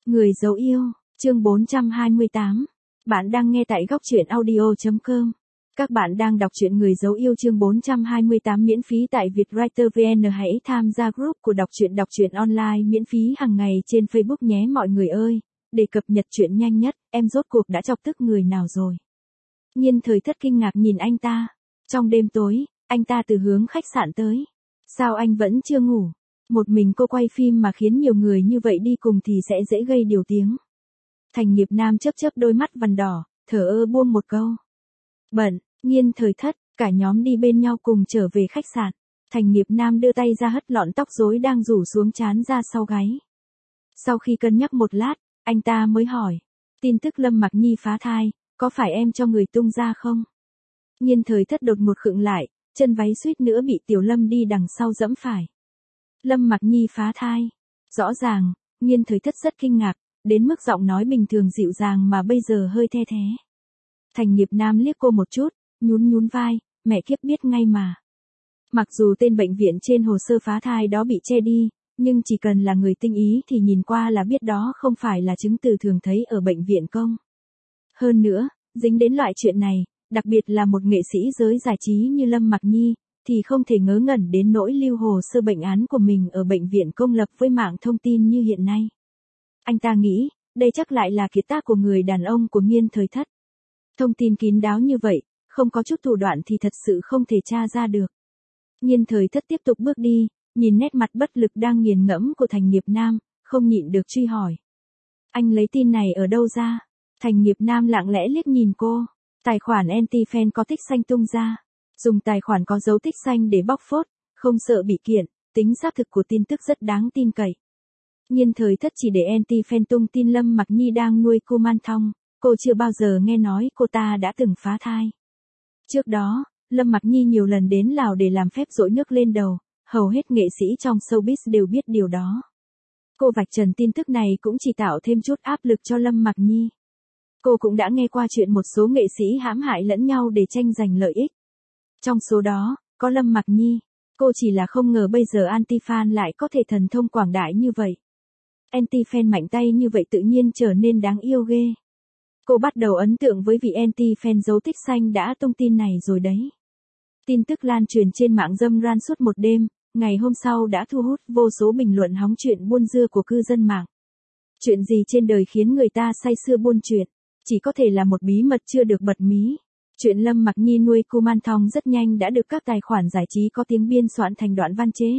Người dấu yêu, chương 428. Bạn đang nghe tại góc truyện audio.com. Các bạn đang đọc truyện Người dấu yêu chương 428 miễn phí tại Vietwriter VN. Hãy tham gia group của đọc truyện online miễn phí hàng ngày trên Facebook nhé mọi người ơi. Để cập nhật truyện nhanh nhất, em rốt cuộc đã chọc tức người nào rồi? Nhiên Thời Thất kinh ngạc nhìn anh ta. Trong đêm tối, anh ta từ hướng khách sạn tới. Sao anh vẫn chưa ngủ? Một mình cô quay phim mà khiến nhiều người như vậy đi cùng thì sẽ dễ gây điều tiếng. Thành Nghiệp Nam chớp chớp đôi mắt vằn đỏ, thở ơ buông một câu. Bận. Nhiên Thời Thất, cả nhóm đi bên nhau cùng trở về khách sạn. Thành Nghiệp Nam đưa tay ra hất lọn tóc rối đang rủ xuống trán ra sau gáy. Sau khi cân nhắc một lát, anh ta mới hỏi. Tin tức Lâm Mặc Nhi phá thai, có phải em cho người tung ra không? Nhiên Thời Thất đột một khựng lại, chân váy suýt nữa bị Tiểu Lâm đi đằng sau giẫm phải. Lâm Mặc Nhi phá thai. Rõ ràng, Nhiên Thời Thất rất kinh ngạc, đến mức giọng nói bình thường dịu dàng mà bây giờ hơi the thé. Thành Nghiệp Nam liếc cô một chút, nhún vai, mẹ kiếp biết ngay mà. Mặc dù tên bệnh viện trên hồ sơ phá thai đó bị che đi, nhưng chỉ cần là người tinh ý thì nhìn qua là biết đó không phải là chứng từ thường thấy ở bệnh viện công. Hơn nữa, dính đến loại chuyện này, đặc biệt là một nghệ sĩ giới giải trí như Lâm Mặc Nhi, thì không thể ngớ ngẩn đến nỗi lưu hồ sơ bệnh án của mình ở bệnh viện công lập với mạng thông tin như hiện nay. Anh ta nghĩ, đây chắc lại là kiệt tác của người đàn ông của Nhiên Thời Thất. Thông tin kín đáo như vậy, không có chút thủ đoạn thì thật sự không thể tra ra được. Nhiên Thời Thất tiếp tục bước đi, nhìn nét mặt bất lực đang nghiền ngẫm của Thành Nghiệp Nam, không nhịn được truy hỏi. Anh lấy tin này ở đâu ra? Thành Nghiệp Nam lặng lẽ liếc nhìn cô. Tài khoản anti-fan có tích xanh tung ra. Dùng tài khoản có dấu tích xanh để bóc phốt, không sợ bị kiện, tính xác thực của tin tức rất đáng tin cậy. Nhiên Thời Thất chỉ để anti-fan tung tin Lâm Mặc Nhi đang nuôi Kuman Thong, cô chưa bao giờ nghe nói cô ta đã từng phá thai. Trước đó, Lâm Mặc Nhi nhiều lần đến Lào để làm phép dội nước lên đầu, hầu hết nghệ sĩ trong showbiz đều biết điều đó. Cô vạch trần tin tức này cũng chỉ tạo thêm chút áp lực cho Lâm Mặc Nhi. Cô cũng đã nghe qua chuyện một số nghệ sĩ hãm hại lẫn nhau để tranh giành lợi ích. Trong số đó, có Lâm Mặc Nhi. Cô chỉ là không ngờ bây giờ anti-fan lại có thể thần thông quảng đại như vậy. Anti-fan mạnh tay như vậy tự nhiên trở nên đáng yêu ghê. Cô bắt đầu ấn tượng với vị anti-fan dấu tích xanh đã tung tin này rồi đấy. Tin tức lan truyền trên mạng dâm ran suốt một đêm, ngày hôm sau đã thu hút vô số bình luận hóng chuyện buôn dưa của cư dân mạng. Chuyện gì trên đời khiến người ta say sưa buôn chuyện, chỉ có thể là một bí mật chưa được bật mí. Chuyện Lâm Mặc Nhi nuôi Kuman Thong rất nhanh đã được các tài khoản giải trí có tiếng biên soạn thành đoạn văn chế,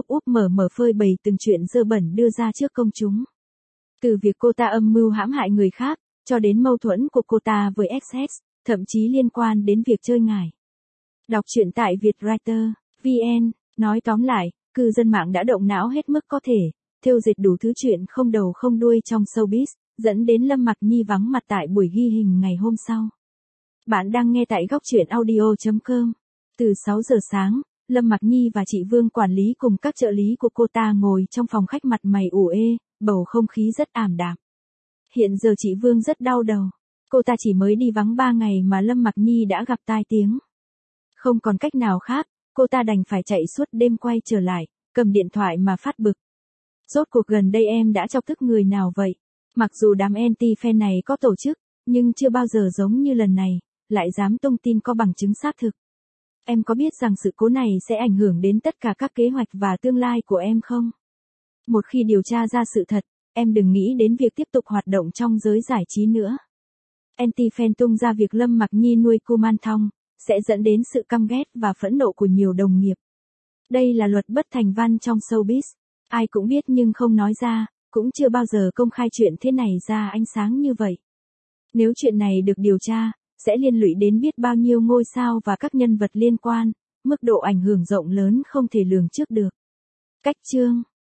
mở phơi bày từng chuyện dơ bẩn đưa ra trước công chúng. Từ việc cô ta âm mưu hãm hại người khác, cho đến mâu thuẫn của cô ta với XX, thậm chí liên quan đến việc chơi ngải. Đọc truyện tại Vietwriter VN, nói tóm lại, cư dân mạng đã động não hết mức có thể, thêu dệt đủ thứ chuyện không đầu không đuôi trong showbiz, dẫn đến Lâm Mặc Nhi vắng mặt tại buổi ghi hình ngày hôm sau. Bạn đang nghe tại góc truyện audio.com. Từ 6 giờ sáng, Lâm Mặc Nhi và chị Vương quản lý cùng các trợ lý của cô ta ngồi trong phòng khách mặt mày ủ ê, bầu không khí rất ảm đạm. Hiện giờ chị Vương rất đau đầu. Cô ta chỉ mới đi vắng 3 ngày mà Lâm Mặc Nhi đã gặp tai tiếng. Không còn cách nào khác, cô ta đành phải chạy suốt đêm quay trở lại, cầm điện thoại mà phát bực. Rốt cuộc gần đây em đã chọc tức người nào vậy? Mặc dù đám anti-fan này có tổ chức, nhưng chưa bao giờ giống như lần này, lại dám tung tin có bằng chứng xác thực. Em có biết rằng sự cố này sẽ ảnh hưởng đến tất cả các kế hoạch và tương lai của em không? Một khi điều tra ra sự thật, em đừng nghĩ đến việc tiếp tục hoạt động trong giới giải trí nữa. Anti-fan tung ra việc Lâm Mặc Nhi nuôi Kuman Thong, sẽ dẫn đến sự căm ghét và phẫn nộ của nhiều đồng nghiệp. Đây là luật bất thành văn trong showbiz. Ai cũng biết nhưng không nói ra, cũng chưa bao giờ công khai chuyện thế này ra ánh sáng như vậy. Nếu chuyện này được điều tra, sẽ liên lụy đến biết bao nhiêu ngôi sao và các nhân vật liên quan, mức độ ảnh hưởng rộng lớn không thể lường trước được. Cách chương